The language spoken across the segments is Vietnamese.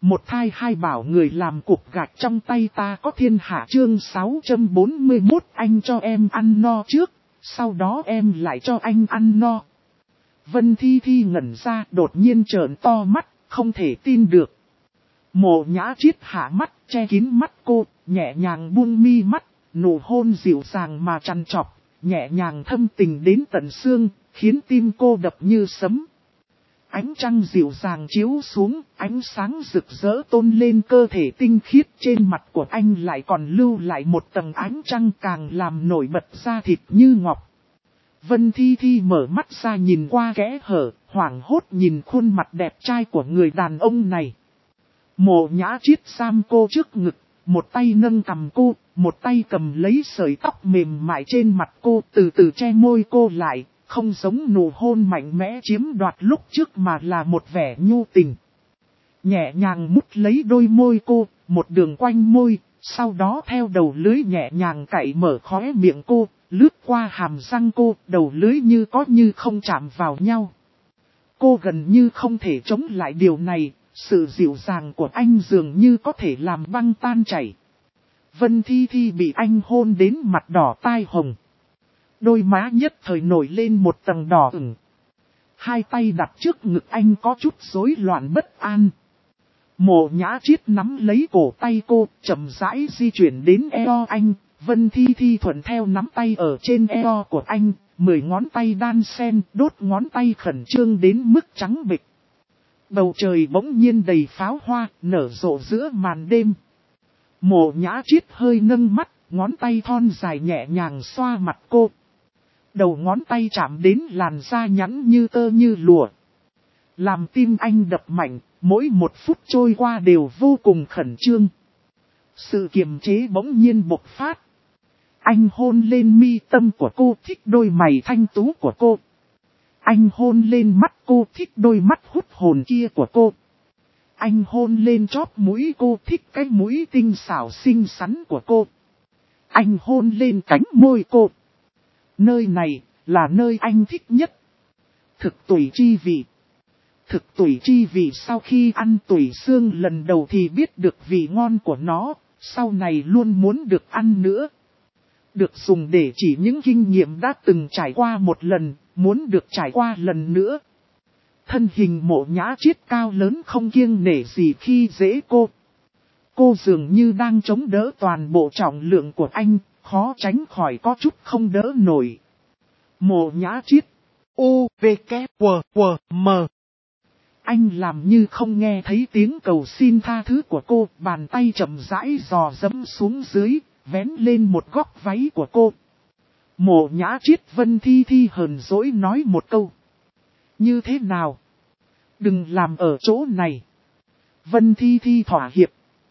Một thai hai bảo người làm cục gạch trong tay ta có thiên hạ chương 641 anh cho em ăn no trước, sau đó em lại cho anh ăn no. Vân Thi Thi ngẩn ra đột nhiên trợn to mắt, không thể tin được. Mộ Nhã Triết hạ mắt, che kín mắt cô, nhẹ nhàng buông mi mắt, nụ hôn dịu dàng mà trằn trọc, nhẹ nhàng thâm tình đến tận xương, khiến tim cô đập như sấm. Ánh trăng dịu dàng chiếu xuống, ánh sáng rực rỡ tôn lên cơ thể tinh khiết trên mặt của anh lại còn lưu lại một tầng ánh trăng càng làm nổi bật da thịt như ngọc. Vân Thi Thi mở mắt ra nhìn qua kẽ hở, hoảng hốt nhìn khuôn mặt đẹp trai của người đàn ông này. Mộ Nhã Triết giam cô trước ngực, một tay nâng cằm cô, một tay cầm lấy sợi tóc mềm mại trên mặt cô từ từ che môi cô lại. Không giống nụ hôn mạnh mẽ chiếm đoạt lúc trước mà là một vẻ nhu tình. Nhẹ nhàng mút lấy đôi môi cô, một đường quanh môi, sau đó theo đầu lưới nhẹ nhàng cạy mở khóe miệng cô, lướt qua hàm răng cô, đầu lưới như có như không chạm vào nhau. Cô gần như không thể chống lại điều này, sự dịu dàng của anh dường như có thể làm băng tan chảy. Vân Thi Thi bị anh hôn đến mặt đỏ tai hồng. Đôi má nhất thời nổi lên một tầng đỏ ửng. Hai tay đặt trước ngực anh có chút rối loạn bất an. Mộ Nhã Triết nắm lấy cổ tay cô, chậm rãi di chuyển đến eo anh. Vân Thi Thi thuận theo nắm tay ở trên eo của anh, 10 ngón tay đan sen, đốt ngón tay khẩn trương đến mức trắng bệch. Bầu trời bỗng nhiên đầy pháo hoa, nở rộ giữa màn đêm. Mộ Nhã Triết hơi nâng mắt, ngón tay thon dài nhẹ nhàng xoa mặt cô. Đầu ngón tay chạm đến làn da nhẵn như tơ như lụa. Làm tim anh đập mạnh, mỗi một phút trôi qua đều vô cùng khẩn trương. Sự kiềm chế bỗng nhiên bộc phát. Anh hôn lên mi tâm của cô, thích đôi mày thanh tú của cô. Anh hôn lên mắt cô, thích đôi mắt hút hồn kia của cô. Anh hôn lên chóp mũi cô, thích cái mũi tinh xảo xinh xắn của cô. Anh hôn lên cánh môi cô. Nơi này là nơi anh thích nhất. Thực tủy chi vị. Thực tủy chi vị sau khi ăn tủy xương lần đầu thì biết được vị ngon của nó, sau này luôn muốn được ăn nữa. Được dùng để chỉ những kinh nghiệm đã từng trải qua một lần, muốn được trải qua lần nữa. Thân hình Mộ Nhã Triết cao lớn không kiêng nể gì khi dễ cô. Cô dường như đang chống đỡ toàn bộ trọng lượng của anh, khó tránh khỏi có chút không đỡ nổi. Mộ Nhã Triết. U, V, K, W, W, M. Anh làm như không nghe thấy tiếng cầu xin tha thứ của cô, bàn tay chậm rãi dò dẫm xuống dưới, vén lên một góc váy của cô. Mộ Nhã Triết. Vân Thi Thi hờn dỗi nói một câu. Như thế nào? Đừng làm ở chỗ này. Vân Thi Thi thỏa hiệp.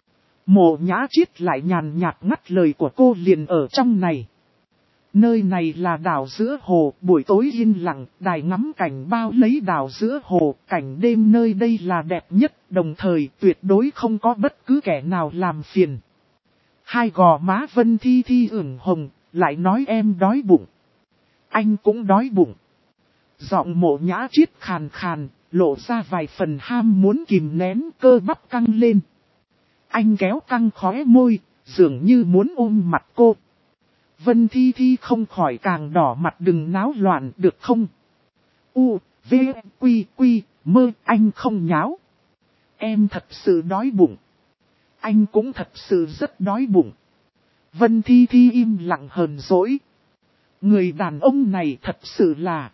Mộ Nhã Triết lại nhàn nhạt ngắt lời của cô liền ở trong này. Nơi này là đảo giữa hồ, buổi tối yên lặng, đài ngắm cảnh bao lấy đảo giữa hồ, cảnh đêm nơi đây là đẹp nhất, đồng thời tuyệt đối không có bất cứ kẻ nào làm phiền. Hai gò má Vân Thi Thi ửng hồng, lại nói em đói bụng. Anh cũng đói bụng. Giọng Mộ Nhã Triết khàn khàn, lộ ra vài phần ham muốn kìm nén, cơ bắp căng lên. Anh kéo căng khóe môi, dường như muốn ôm mặt cô. Vân Thi Thi không khỏi càng đỏ mặt. Đừng náo loạn được không? U, V, Quy, Quy, Mơ, anh không nháo. Em thật sự đói bụng. Anh cũng thật sự rất đói bụng. Vân Thi Thi im lặng hờn dỗi. Người đàn ông này thật sự là...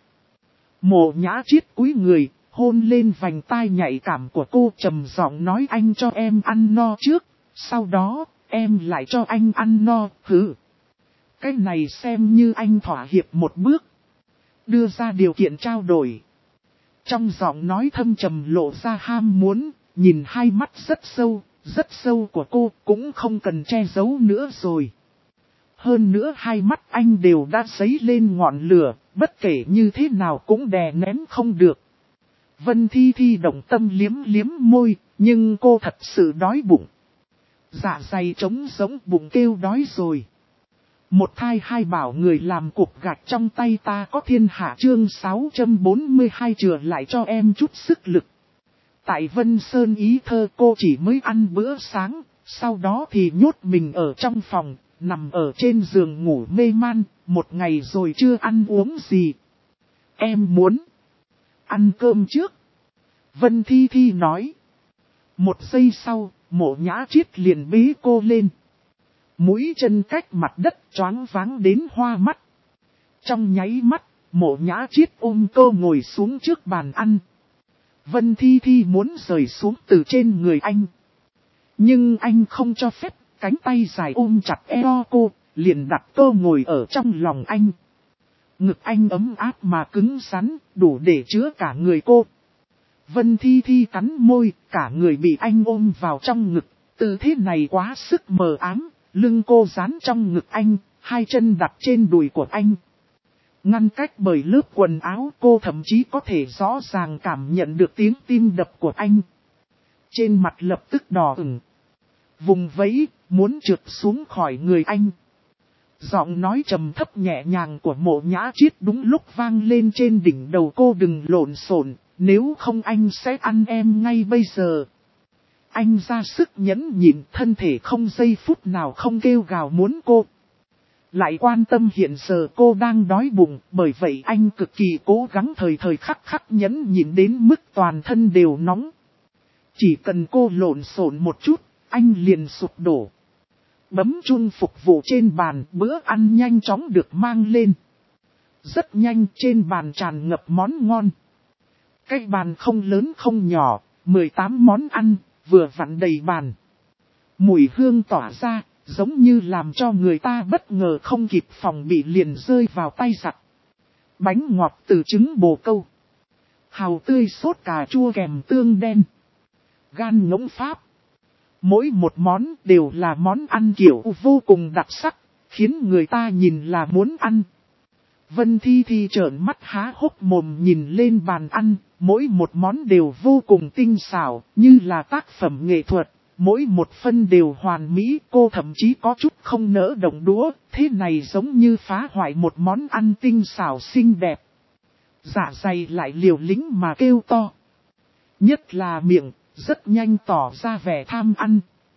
Mộ Nhã Triết cúi người, hôn lên vành tai nhạy cảm của cô, trầm giọng nói anh cho em ăn no trước, sau đó em lại cho anh ăn no. Hừ. Cái này xem như anh thỏa hiệp một bước. Đưa ra điều kiện trao đổi. Trong giọng nói thâm trầm lộ ra ham muốn, nhìn hai mắt rất sâu của cô cũng không cần che giấu nữa rồi. Hơn nữa hai mắt anh đều đã dấy lên ngọn lửa, bất kể như thế nào cũng đè nén không được. Vân Thi Thi động tâm liếm liếm môi, nhưng cô thật sự đói bụng. Dạ dày trống giống, bụng kêu đói rồi. Một thai hai bảo người làm cục gạch trong tay ta có thiên hạ chương 642 chừa lại cho em chút sức lực. Tại Vân Sơn Ý Thơ cô chỉ mới ăn bữa sáng, sau đó thì nhốt mình ở trong phòng, nằm ở trên giường ngủ mê man, một ngày rồi chưa ăn uống gì. Em muốn ăn cơm trước. Vân Thi Thi nói. Một giây sau, Mộ Nhã Chiết liền bế cô lên. Mũi chân cách mặt đất choáng váng đến hoa mắt. Trong nháy mắt, Mộ Nhã Chiết ôm cô ngồi xuống trước bàn ăn. Vân Thi Thi muốn rời xuống từ trên người anh. Nhưng anh không cho phép, cánh tay dài ôm chặt eo cô, liền đặt cô ngồi ở trong lòng anh. Ngực anh ấm áp mà cứng rắn, đủ để chứa cả người cô. Vân Thi Thi cắn môi, cả người bị anh ôm vào trong ngực, tư thế này quá sức mờ ám, lưng cô dán trong ngực anh, hai chân đặt trên đùi của anh. Ngăn cách bởi lớp quần áo, cô thậm chí có thể rõ ràng cảm nhận được tiếng tim đập của anh. Trên mặt lập tức đỏ ửng. Vùng vẫy, muốn trượt xuống khỏi người anh. Giọng nói trầm thấp nhẹ nhàng của Mộ Nhã Chiết đúng lúc vang lên trên đỉnh đầu cô, đừng lộn xộn, nếu không anh sẽ ăn em ngay bây giờ. Anh ra sức nhẫn nhịn, thân thể không giây phút nào không kêu gào muốn cô. Lại quan tâm hiện giờ cô đang đói bụng, bởi vậy anh cực kỳ cố gắng thời thời khắc khắc nhẫn nhịn đến mức toàn thân đều nóng. Chỉ cần cô lộn xộn một chút, anh liền sụp đổ. Bấm chuông phục vụ trên bàn, bữa ăn nhanh chóng được mang lên. Rất nhanh trên bàn tràn ngập món ngon. Cái bàn không lớn không nhỏ, 18 món ăn, vừa vặn đầy bàn. Mùi hương tỏa ra, giống như làm cho người ta bất ngờ không kịp phòng bị liền rơi vào tay giặc. Bánh ngọt từ trứng bồ câu. Hàu tươi sốt cà chua kèm tương đen. Gan ngỗng Pháp. Mỗi một món đều là món ăn kiểu vô cùng đặc sắc, khiến người ta nhìn là muốn ăn. Vân Thi Thi trợn mắt há hốc mồm nhìn lên bàn ăn, mỗi một món đều vô cùng tinh xảo, như là tác phẩm nghệ thuật, mỗi một phân đều hoàn mỹ, cô thậm chí có chút không nỡ động đũa, thế này giống như phá hoại một món ăn tinh xảo xinh đẹp. Dạ dày lại liều lĩnh mà kêu to. Nhất là miệng, rất nhanh tỏ ra vẻ tham ăn.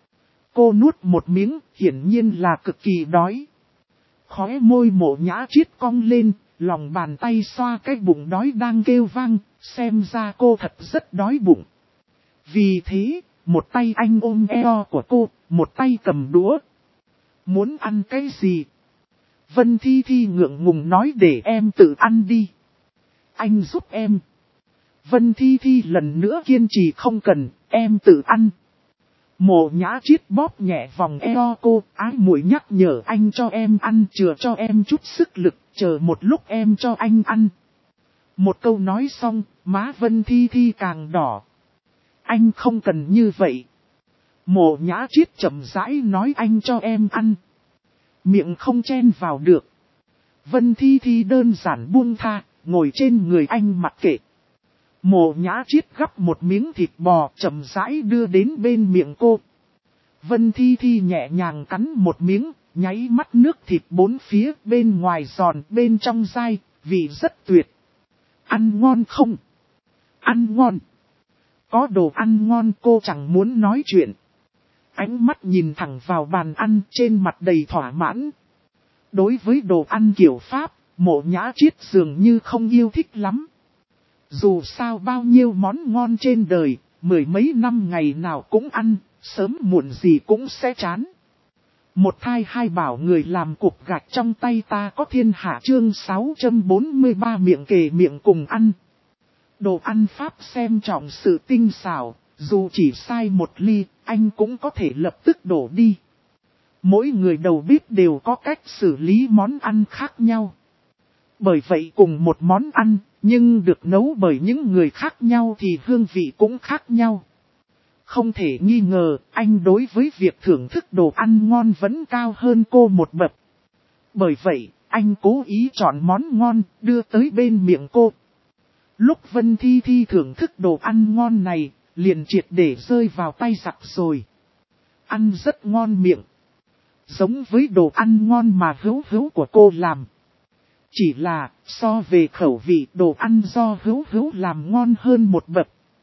Cô nuốt một miếng, hiển nhiên là cực kỳ đói. Khóe môi Mộ Nhã Chiết cong lên, lòng bàn tay xoa cái bụng đói đang kêu vang, xem ra cô thật rất đói bụng. Vì thế, một tay anh ôm eo của cô, một tay cầm đũa. Muốn ăn cái gì? Vân Thi Thi ngượng ngùng nói để em tự ăn đi. Anh giúp em. Vân Thi Thi lần nữa kiên trì không cần, em tự ăn. Mộ Nhã Chiết bóp nhẹ vòng eo cô, ái muội nhắc nhở anh cho em ăn, chừa cho em chút sức lực, chờ một lúc em cho anh ăn. Một câu nói xong, má Vân Thi Thi càng đỏ. Anh không cần như vậy. Mộ Nhã Chiết chậm rãi nói anh cho em ăn. Miệng không chen vào được. Vân Thi Thi đơn giản buông tha, ngồi trên người anh mặc kệ. Mộ Nhã Chiết gắp một miếng thịt bò chậm rãi đưa đến bên miệng cô. Vân Thi Thi nhẹ nhàng cắn một miếng, nháy mắt nước thịt bốn phía, bên ngoài giòn, bên trong dai, vị rất tuyệt. Ăn ngon không? Ăn ngon. Có đồ ăn ngon cô chẳng muốn nói chuyện. Ánh mắt nhìn thẳng vào bàn ăn trên mặt đầy thỏa mãn. Đối với đồ ăn kiểu Pháp, Mộ Nhã Chiết dường như không yêu thích lắm. Dù sao bao nhiêu món ngon trên đời, mười mấy năm ngày nào cũng ăn, sớm muộn gì cũng sẽ chán. Một thai hai bảo người làm cục gạch trong tay ta có thiên hạ chương 643 miệng kề miệng cùng ăn. Đồ ăn Pháp xem trọng sự tinh xảo, dù chỉ sai một ly, anh cũng có thể lập tức đổ đi. Mỗi người đầu bếp đều có cách xử lý món ăn khác nhau. Bởi vậy cùng một món ăn, nhưng được nấu bởi những người khác nhau thì hương vị cũng khác nhau. Không thể nghi ngờ, anh đối với việc thưởng thức đồ ăn ngon vẫn cao hơn cô một bậc. Bởi vậy, anh cố ý chọn món ngon, đưa tới bên miệng cô. Lúc Vân Thi Thi thưởng thức đồ ăn ngon này, liền triệt để rơi vào tay giặc rồi. Ăn rất ngon miệng. Giống với đồ ăn ngon mà hữu hữu của cô làm. Chỉ là, so về khẩu vị đồ ăn do hữu hữu làm ngon hơn một bậc.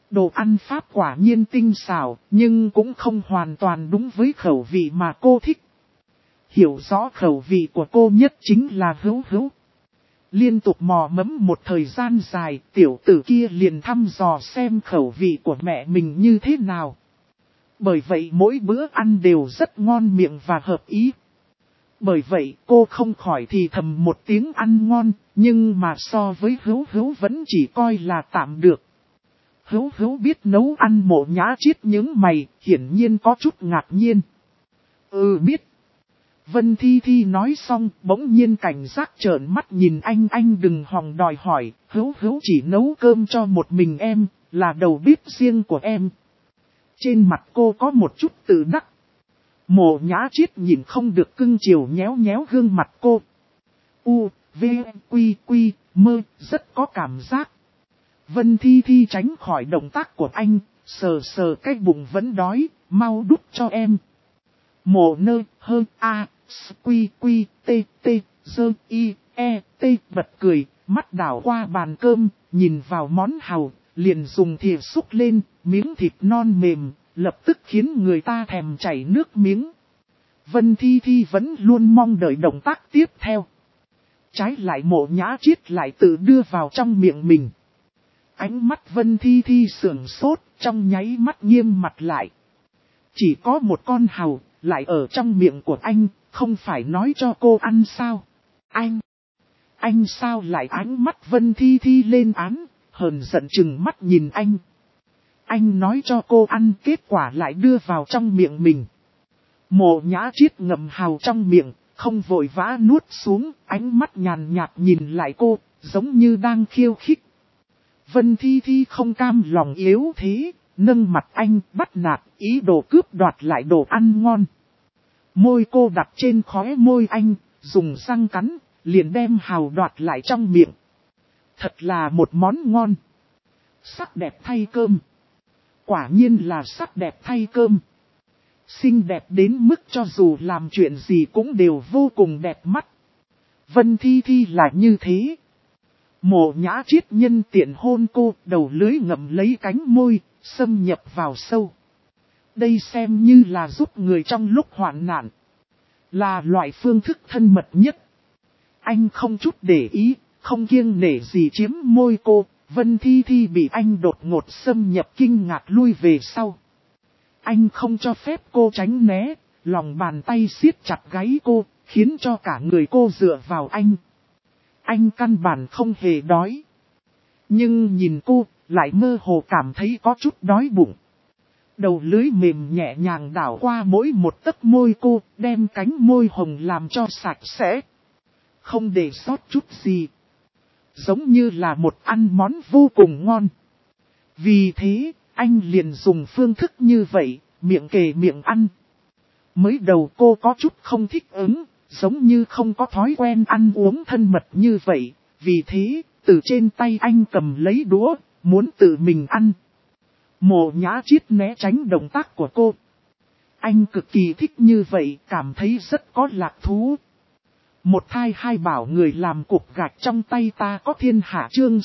Đồ ăn Pháp quả nhiên tinh xảo, nhưng cũng không hoàn toàn đúng với khẩu vị mà cô thích. Hiểu rõ khẩu vị của cô nhất chính là Hữu Hữu. Liên tục mò mẫm một thời gian dài, tiểu tử kia liền thăm dò xem khẩu vị của mẹ mình như thế nào. Bởi vậy mỗi bữa ăn đều rất ngon miệng và hợp ý. Bởi vậy cô không khỏi thì thầm một tiếng ăn ngon, nhưng mà so với Hữu Hữu vẫn chỉ coi là tạm được. Hữu Hữu biết nấu ăn, Mộ Nhã Chiết nhướng mày, hiển nhiên có chút ngạc nhiên. Biết. Vân Thi Thi nói xong, bỗng nhiên cảnh giác trợn mắt nhìn anh đừng hòng đòi hỏi, Hữu Hữu chỉ nấu cơm cho một mình em, là đầu bếp riêng của em. Trên mặt cô có một chút tự đắc. Mộ Nhã Chiết nhìn không được cưng chiều nhéo nhéo gương mặt cô. V, Quy, Mơ, rất có cảm giác. Vân Thi Thi tránh khỏi động tác của anh, sờ sờ cái bụng vẫn đói, mau đút cho em. Mộ Nơ, Hơ, A, Quy, T, Dơ, I, E, T bật cười, mắt đảo qua bàn cơm, nhìn vào món hàu, liền dùng thìa xúc lên, miếng thịt non mềm, lập tức khiến người ta thèm chảy nước miếng. Vân Thi Thi vẫn luôn mong đợi động tác tiếp theo. Trái lại Mộ Nhã Chiết lại tự đưa vào trong miệng mình. Ánh mắt Vân Thi Thi sườn sốt, trong nháy mắt nghiêm mặt lại. Chỉ có một con hàu, lại ở trong miệng của anh, không phải nói cho cô ăn sao? Anh sao lại? Ánh mắt Vân Thi Thi lên án, hờn giận chừng mắt nhìn anh. Anh nói cho cô ăn, kết quả lại đưa vào trong miệng mình. Mộ Nhã Chiết ngậm hàu trong miệng, không vội vã nuốt xuống, ánh mắt nhàn nhạt nhìn lại cô, giống như đang khiêu khích. Vân Thi Thi không cam lòng yếu thế, nâng mặt anh bắt nạt, ý đồ cướp đoạt lại đồ ăn ngon. Môi cô đặt trên khóe môi anh, dùng răng cắn, liền đem hàu đoạt lại trong miệng. Thật là một món ngon. Sắc đẹp thay cơm. Quả nhiên là sắc đẹp thay cơm. Xinh đẹp đến mức cho dù làm chuyện gì cũng đều vô cùng đẹp mắt. Vân Thi Thi là như thế. Mộ Nhã Chiết nhân tiện hôn cô, đầu lưỡi ngậm lấy cánh môi, xâm nhập vào sâu. Đây xem như là giúp người trong lúc hoạn nạn. Là loại phương thức thân mật nhất. Anh không chút để ý, không kiêng nể gì chiếm môi cô. Vân Thi Thi bị anh đột ngột xâm nhập kinh ngạc lui về sau. Anh không cho phép cô tránh né, lòng bàn tay siết chặt gáy cô, khiến cho cả người cô dựa vào anh. Anh căn bản không hề đói. Nhưng nhìn cô, lại mơ hồ cảm thấy có chút đói bụng. Đầu lưỡi mềm nhẹ nhàng đảo qua mỗi một tấc môi cô, đem cánh môi hồng làm cho sạch sẽ. Không để sót chút gì. Giống như là một ăn món vô cùng ngon. Vì thế, anh liền dùng phương thức như vậy, miệng kề miệng ăn. Mới đầu cô có chút không thích ứng, giống như không có thói quen ăn uống thân mật như vậy. Vì thế, từ trên tay anh cầm lấy đũa, muốn tự mình ăn. Mộ Nhã Chiết né tránh động tác của cô. Anh cực kỳ thích như vậy, cảm thấy rất có lạc thú. Một thai hai bảo người làm cục gạch trong tay ta có thiên hạ chương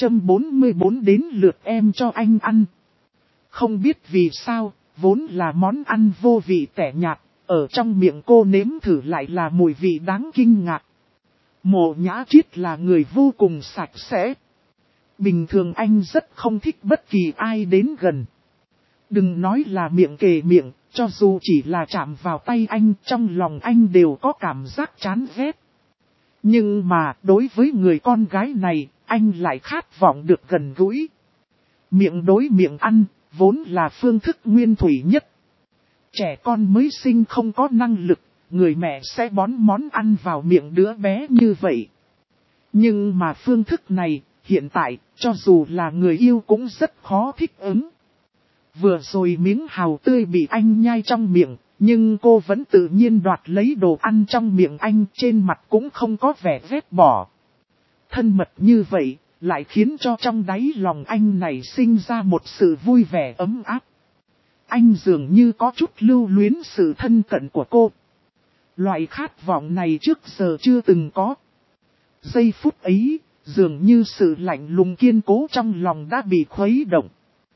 644 đến lượt em cho anh ăn. Không biết vì sao, vốn là món ăn vô vị tẻ nhạt, ở trong miệng cô nếm thử lại là mùi vị đáng kinh ngạc. Mộ Nhã Chiết là người vô cùng sạch sẽ. Bình thường anh rất không thích bất kỳ ai đến gần. Đừng nói là miệng kề miệng, cho dù chỉ là chạm vào tay anh, trong lòng anh đều có cảm giác chán ghét. Nhưng mà đối với người con gái này, anh lại khát vọng được gần gũi. Miệng đối miệng ăn, vốn là phương thức nguyên thủy nhất. Trẻ con mới sinh không có năng lực, người mẹ sẽ bón món ăn vào miệng đứa bé như vậy. Nhưng mà phương thức này, hiện tại, cho dù là người yêu cũng rất khó thích ứng. Vừa rồi miếng hàu tươi bị anh nhai trong miệng, nhưng cô vẫn tự nhiên đoạt lấy đồ ăn trong miệng anh, trên mặt cũng không có vẻ ghét bỏ. Thân mật như vậy, lại khiến cho trong đáy lòng anh này sinh ra một sự vui vẻ ấm áp. Anh dường như có chút lưu luyến sự thân cận của cô. Loại khát vọng này trước giờ chưa từng có. Giây phút ấy, dường như sự lạnh lùng kiên cố trong lòng đã bị khuấy động.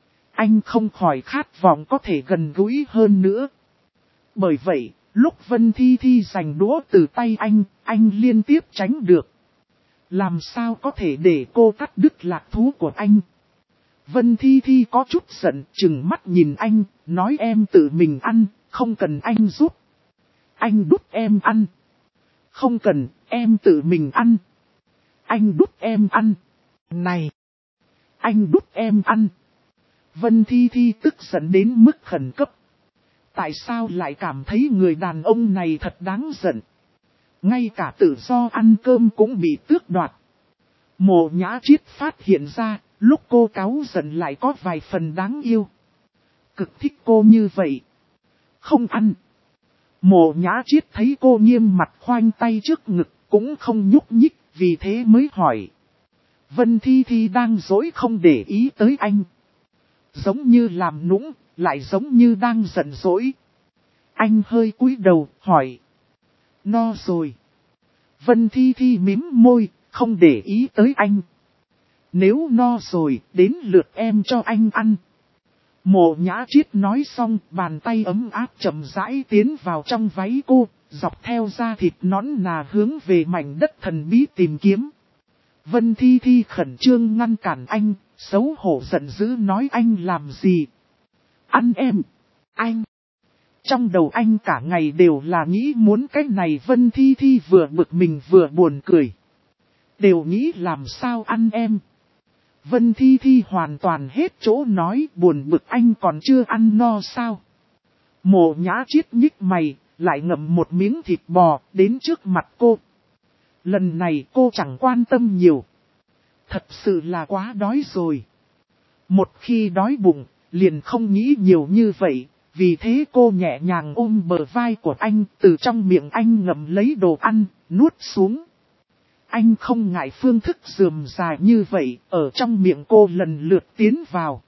anh không khỏi khát vọng có thể gần gũi hơn nữa. Bởi vậy, lúc Vân Thi Thi giành đũa từ tay anh liên tiếp tránh được. Làm sao có thể để cô cắt đứt lạc thú của anh? Vân Thi Thi có chút giận, trừng mắt nhìn anh, nói em tự mình ăn, không cần anh giúp. Anh đút em ăn. Không cần, em tự mình ăn. Anh đút em ăn. Này! Anh đút em ăn. Vân Thi Thi tức giận đến mức khẩn cấp. Tại sao lại cảm thấy người đàn ông này thật đáng giận? Ngay cả tự do ăn cơm cũng bị tước đoạt. Mộ Nhã Triết phát hiện ra, lúc cô cáu giận lại có vài phần đáng yêu. Cực thích cô như vậy. Không ăn. Mộ Nhã Triết thấy cô nghiêm mặt khoanh tay trước ngực, cũng không nhúc nhích, vì thế mới hỏi. Vân Thi Thi đang dỗi không để ý tới anh. Giống như làm nũng, lại giống như đang giận dỗi. Anh hơi cúi đầu, hỏi. No rồi. Vân Thi Thi mím môi, không để ý tới anh. Nếu no rồi, đến lượt em cho anh ăn. Mộ Nhã Triết nói xong, bàn tay ấm áp chậm rãi tiến vào trong váy cô, dọc theo da thịt nõn nà hướng về mảnh đất thần bí tìm kiếm. Vân Thi Thi khẩn trương ngăn cản anh, xấu hổ giận dữ nói anh làm gì? Ăn em! Anh! Trong đầu anh cả ngày đều là nghĩ muốn cái này. Vân Thi Thi vừa bực mình vừa buồn cười. Đều nghĩ làm sao ăn em. Vân Thi Thi hoàn toàn hết chỗ nói, buồn bực anh còn chưa ăn no sao. Mộ Nhã Triết nhích mày, lại ngậm một miếng thịt bò đến trước mặt cô. Lần này cô chẳng quan tâm nhiều. Thật sự là quá đói rồi. Một khi đói bụng, liền không nghĩ nhiều như vậy. Vì thế cô nhẹ nhàng ôm bờ vai của anh, từ trong miệng anh ngậm lấy đồ ăn, nuốt xuống. Anh không ngại phương thức rườm rà như vậy, ở trong miệng cô lần lượt tiến vào.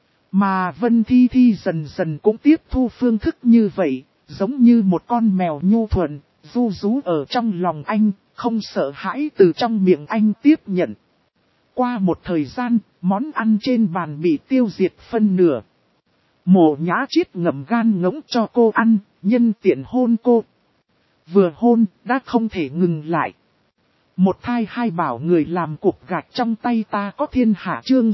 Mà Vân Thi Thi dần dần cũng tiếp thu phương thức như vậy, giống như một con mèo nhu thuận, ru rú ở trong lòng anh, không sợ hãi từ trong miệng anh tiếp nhận. Qua một thời gian, món ăn trên bàn bị tiêu diệt phân nửa. Mộ Nhã Triết ngậm gan ngỗng cho cô ăn, nhân tiện hôn cô. Vừa hôn, đã không thể ngừng lại. Một thai hai bảo người làm cục gạch trong tay ta có thiên hạ chương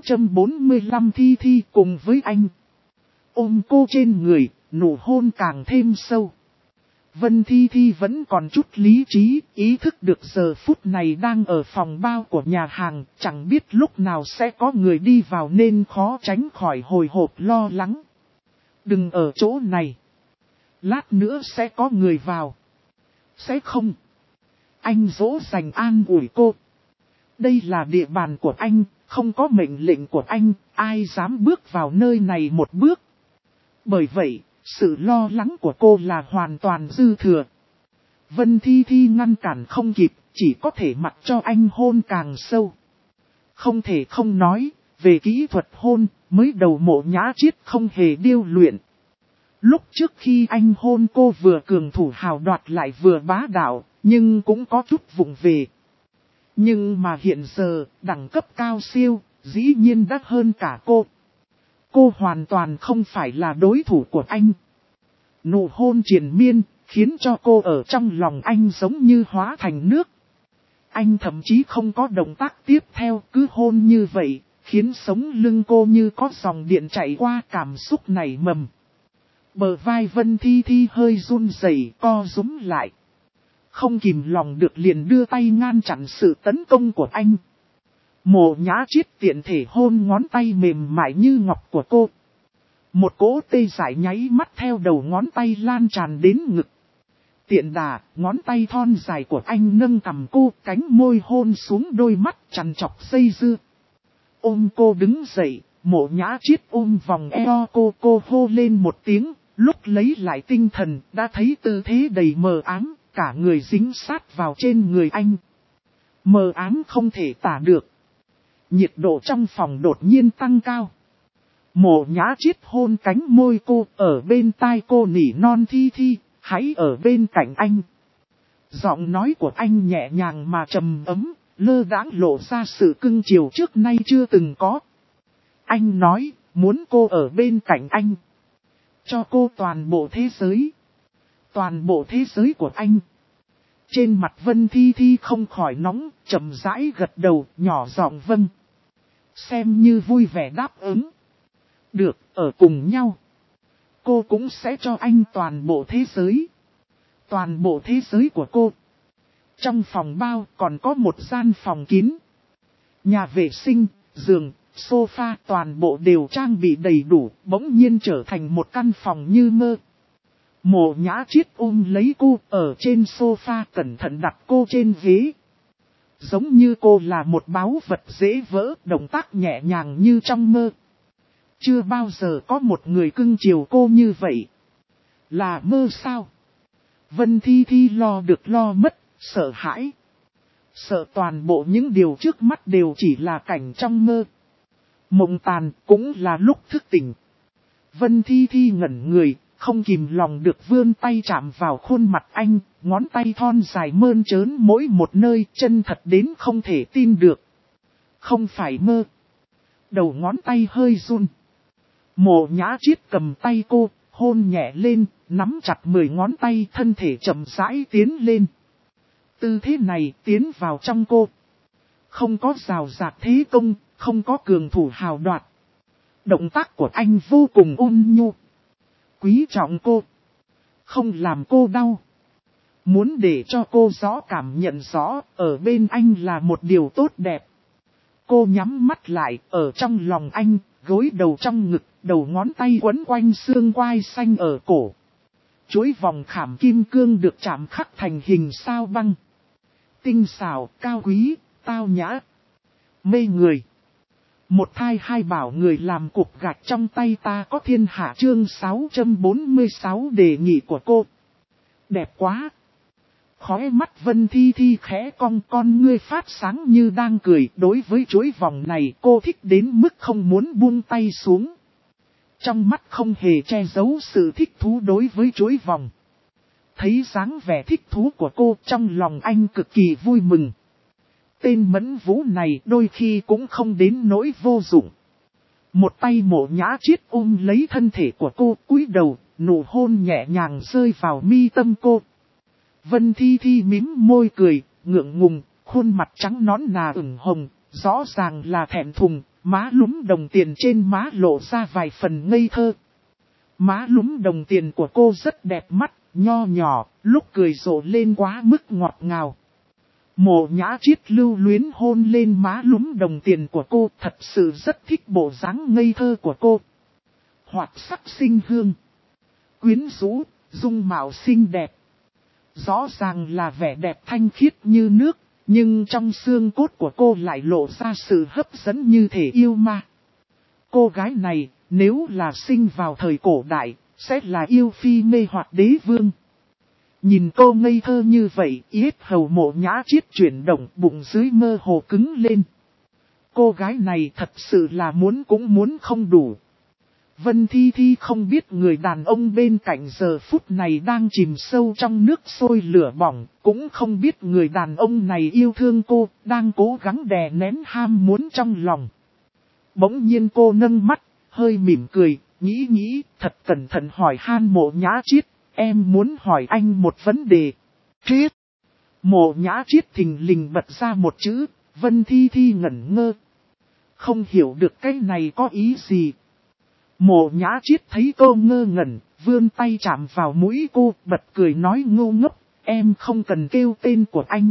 645 Thi Thi cùng với anh. Ôm cô trên người, nụ hôn càng thêm sâu. Vân Thi Thi vẫn còn chút lý trí, ý thức được giờ phút này đang ở phòng bao của nhà hàng, chẳng biết lúc nào sẽ có người đi vào nên khó tránh khỏi hồi hộp lo lắng. Đừng ở chỗ này. Lát nữa sẽ có người vào. Sẽ không. Anh dỗ dành an ủi cô. Đây là địa bàn của anh, không có mệnh lệnh của anh, ai dám bước vào nơi này một bước. Bởi vậy, sự lo lắng của cô là hoàn toàn dư thừa. Vân Thi Thi ngăn cản không kịp, chỉ có thể mặc cho anh hôn càng sâu. Không thể không nói, về kỹ thuật hôn, mới đầu Mộ Nhã Triết không hề điêu luyện. Lúc trước khi anh hôn cô vừa cường thủ hào đoạt lại vừa bá đạo, nhưng cũng có chút vụng về. Nhưng mà hiện giờ, đẳng cấp cao siêu, dĩ nhiên đắt hơn cả cô. Cô hoàn toàn không phải là đối thủ của anh. Nụ hôn triền miên, khiến cho cô ở trong lòng anh giống như hóa thành nước. Anh thậm chí không có động tác tiếp theo, cứ hôn như vậy, khiến sống lưng cô như có dòng điện chạy qua, cảm xúc nảy mầm. Bờ vai Vân Thi Thi hơi run rẩy, co rúm lại. Không kìm lòng được liền đưa tay ngăn chặn sự tấn công của anh. Mộ Nhã Triết tiện thể hôn ngón tay mềm mại như ngọc của cô. Một cỗ tê dại nháy mắt theo đầu ngón tay lan tràn đến ngực. Tiện đà, ngón tay thon dài của anh nâng cằm cô, cánh môi hôn xuống đôi mắt trằn trọc dây dưa. Ôm cô đứng dậy, Mộ Nhã Triết ôm vòng eo cô hô lên một tiếng, lúc lấy lại tinh thần, đã thấy tư thế đầy mờ ám, cả người dính sát vào trên người anh. Mờ ám không thể tả được. Nhiệt độ trong phòng đột nhiên tăng cao. Mộ Nhã Triết hôn cánh môi cô, ở bên tai cô nỉ non Thi Thi, hãy ở bên cạnh anh. Giọng nói của anh nhẹ nhàng mà trầm ấm, lơ đãng lộ ra sự cưng chiều trước nay chưa từng có. Anh nói, muốn cô ở bên cạnh anh. Cho cô toàn bộ thế giới. Toàn bộ thế giới của anh. Trên mặt Vân Thi Thi không khỏi nóng, chậm rãi gật đầu, nhỏ giọng vâng. Xem như vui vẻ đáp ứng. Được, ở cùng nhau. Cô cũng sẽ cho anh toàn bộ thế giới. Toàn bộ thế giới của cô. Trong phòng bao còn có một gian phòng kín. Nhà vệ sinh, giường, sofa toàn bộ đều trang bị đầy đủ, bỗng nhiên trở thành một căn phòng như mơ. Mộ Nhã Triết lấy cô ở trên sofa cẩn thận đặt cô trên ghế. Giống như cô là một báu vật dễ vỡ, động tác nhẹ nhàng như trong mơ. Chưa bao giờ có một người cưng chiều cô như vậy. Là mơ sao? Vân Thi Thi lo được lo mất, sợ hãi. Sợ toàn bộ những điều trước mắt đều chỉ là cảnh trong mơ. Mộng tàn cũng là lúc thức tỉnh. Vân Thi Thi ngẩn người, không kìm lòng được vươn tay chạm vào khuôn mặt anh, ngón tay thon dài mơn trớn mỗi một nơi, chân thật đến không thể tin được. Không phải mơ. Đầu ngón tay hơi run. Mộ Nhã Triết cầm tay cô, hôn nhẹ lên, nắm chặt 10 ngón tay, thân thể chậm rãi tiến lên. Tư thế này tiến vào trong cô. Không có rào rạc thế công, không có cường thủ hào đoạt. Động tác của anh vô cùng ôn nhu. Quý trọng cô. Không làm cô đau. Muốn để cho cô rõ cảm nhận rõ, ở bên anh là một điều tốt đẹp. Cô nhắm mắt lại, ở trong lòng anh, gối đầu trong ngực, đầu ngón tay quấn quanh xương quai xanh ở cổ. Chuỗi vòng khảm kim cương được chạm khắc thành hình sao băng. Tinh xảo, cao quý, tao nhã, mê người. Một thai hai bảo người làm cục gạch trong tay ta có thiên hạ chương 646 đề nghị của cô. Đẹp quá. Khóe mắt Vân Thi Thi khẽ cong, con ngươi phát sáng như đang cười. Đối với chuỗi vòng này cô thích đến mức không muốn buông tay xuống. Trong mắt không hề che giấu sự thích thú đối với chuỗi vòng. Thấy dáng vẻ thích thú của cô, trong lòng anh cực kỳ vui mừng. Tên Mẫn Vũ này đôi khi cũng không đến nỗi vô dụng. Một tay Mộ Nhã Triết lấy thân thể của cô, cúi đầu, nụ hôn nhẹ nhàng rơi vào mi tâm cô. Vân Thi Thi mím môi cười, ngượng ngùng, khuôn mặt trắng nõn nà ửng hồng, rõ ràng là thẹn thùng, má lúm đồng tiền trên má lộ ra vài phần ngây thơ. Má lúm đồng tiền của cô rất đẹp mắt, nho nhỏ, lúc cười rộ lên quá mức ngọt ngào. Mộ Nhã Triết lưu luyến hôn lên má lúm đồng tiền của cô, thật sự rất thích bộ dáng ngây thơ của cô. Hoạt sắc xinh hương, quyến rũ, dung mạo xinh đẹp. Rõ ràng là vẻ đẹp thanh khiết như nước, nhưng trong xương cốt của cô lại lộ ra sự hấp dẫn như thể yêu ma. Cô gái này, nếu là sinh vào thời cổ đại, sẽ là yêu phi mê hoặc đế vương. Nhìn cô ngây thơ như vậy, yết hầu Mộ Nhã Triết chuyển động, bụng dưới mơ hồ cứng lên. Cô gái này thật sự là muốn cũng muốn không đủ. Vân Thi Thi không biết người đàn ông bên cạnh giờ phút này đang chìm sâu trong nước sôi lửa bỏng, cũng không biết người đàn ông này yêu thương cô, đang cố gắng đè nén ham muốn trong lòng. Bỗng nhiên cô nâng mắt, hơi mỉm cười, nghĩ, thật cẩn thận hỏi han Mộ Nhã Triết, em muốn hỏi anh một vấn đề. Triết. Mộ Nhã Triết thình lình bật ra một chữ, Vân Thi Thi ngẩn ngơ. Không hiểu được cái này có ý gì. Mộ Nhã Triết thấy cô ngơ ngẩn, vươn tay chạm vào mũi cô, bật cười nói ngu ngốc, em không cần kêu tên của anh.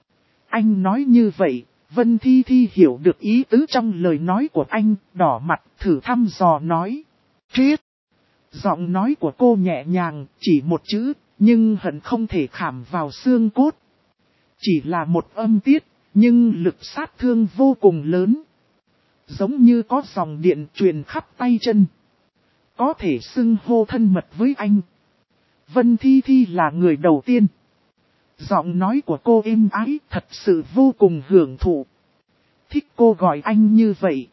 Anh nói như vậy, Vân Thi Thi hiểu được ý tứ trong lời nói của anh, đỏ mặt thử thăm dò nói. Triết. Giọng nói của cô nhẹ nhàng, chỉ một chữ, nhưng hận không thể khảm vào xương cốt. Chỉ là một âm tiết, nhưng lực sát thương vô cùng lớn. Giống như có dòng điện truyền khắp tay chân. Có thể xưng hô thân mật với anh. Vân Thi Thi là người đầu tiên. Giọng nói của cô êm ái, thật sự vô cùng hưởng thụ. Thích cô gọi anh như vậy.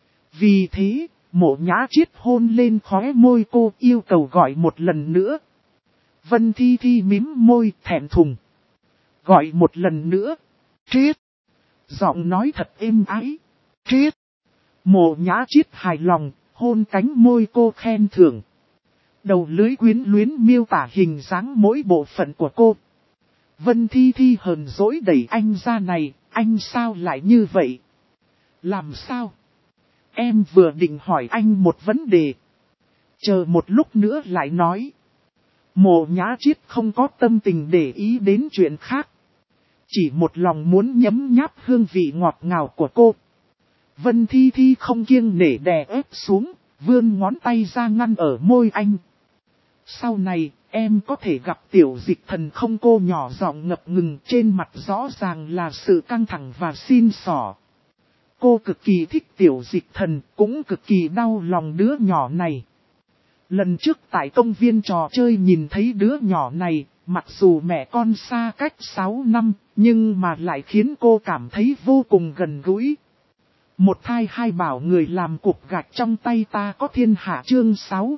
Vì thế, Mộ Nhã Triết hôn lên khóe môi cô, yêu cầu gọi một lần nữa. Vân Thi Thi mím môi, thẹn thùng. Gọi một lần nữa. Triết. Giọng nói thật êm ái. Triết. Mộ Nhã Triết hài lòng, hôn cánh môi cô khen thưởng. Đầu lưỡi quyến luyến miêu tả hình dáng mỗi bộ phận của cô. Vân Thi Thi hờn dỗi đẩy anh ra này, anh sao lại như vậy? Làm sao? Em vừa định hỏi anh một vấn đề. Chờ một lúc nữa lại nói. Mộ Nhã Chiết không có tâm tình để ý đến chuyện khác. Chỉ một lòng muốn nhấm nháp hương vị ngọt ngào của cô. Vân Thi Thi không kiêng nể đè ép xuống, vươn ngón tay ra ngăn ở môi anh. Sau này, em có thể gặp Tiểu Dịch Thần không? Cô nhỏ giọng ngập ngừng, trên mặt rõ ràng là sự căng thẳng và xin xỏ. Cô cực kỳ thích Tiểu Dịch Thần, cũng cực kỳ đau lòng đứa nhỏ này. Lần trước tại công viên trò chơi nhìn thấy đứa nhỏ này, mặc dù mẹ con xa cách 6 năm, nhưng mà lại khiến cô cảm thấy vô cùng gần gũi. Một thai hai bảo người làm cục gạch trong tay ta có thiên hạ. Chương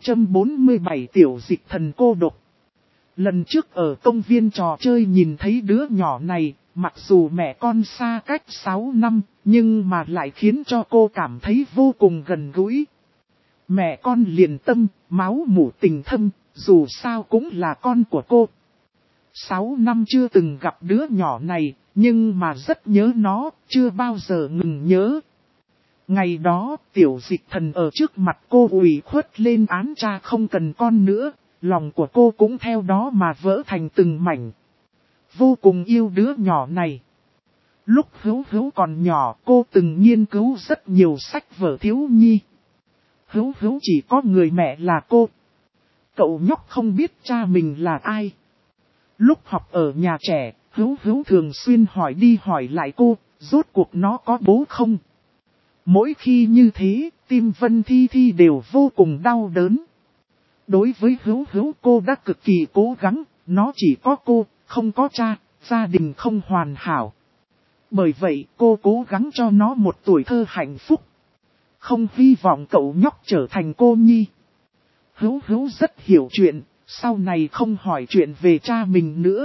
647 Tiểu Dịch Thần cô độc. Lần trước ở công viên trò chơi nhìn thấy đứa nhỏ này, mặc dù mẹ con xa cách 6 năm, nhưng mà lại khiến cho cô cảm thấy vô cùng gần gũi. Mẹ con liền tâm, máu mủ tình thâm, dù sao cũng là con của cô. 6 năm chưa từng gặp đứa nhỏ này, nhưng mà rất nhớ nó, chưa bao giờ ngừng nhớ. Ngày đó, Tiểu Dịch Thần ở trước mặt cô ủy khuất lên án cha không cần con nữa, lòng của cô cũng theo đó mà vỡ thành từng mảnh. Vô cùng yêu đứa nhỏ này. Lúc Hữu Hữu còn nhỏ, cô từng nghiên cứu rất nhiều sách vở thiếu nhi. Hữu Hữu chỉ có người mẹ là cô. Cậu nhóc không biết cha mình là ai. Lúc học ở nhà trẻ, Hữu Hữu thường xuyên hỏi đi hỏi lại cô, rốt cuộc nó có bố không? Mỗi khi như thế, tim Vân Thi Thi đều vô cùng đau đớn. Đối với Hữu Hữu cô đã cực kỳ cố gắng, nó chỉ có cô, không có cha, gia đình không hoàn hảo. Bởi vậy cô cố gắng cho nó một tuổi thơ hạnh phúc. Không hy vọng cậu nhóc trở thành cô nhi. Hữu Hữu rất hiểu chuyện, sau này không hỏi chuyện về cha mình nữa.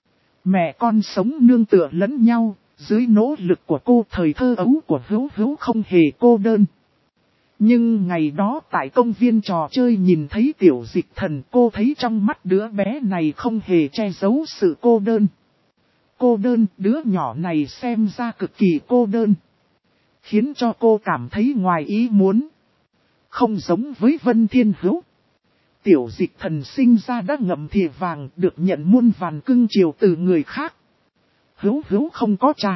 Mẹ con sống nương tựa lẫn nhau, dưới nỗ lực của cô thời thơ ấu của Hữu Hữu không hề cô đơn. Nhưng ngày đó tại công viên trò chơi nhìn thấy Tiểu Dịch Thần, cô thấy trong mắt đứa bé này không hề che giấu sự cô đơn. Cô đơn, đứa nhỏ này xem ra cực kỳ cô đơn. Khiến cho cô cảm thấy ngoài ý muốn. Không giống với Vân Thiên Hữu. Tiểu Dịch Thần sinh ra đã ngậm thìa vàng, được nhận muôn vàn cưng chiều từ người khác. Hữu Hữu không có cha.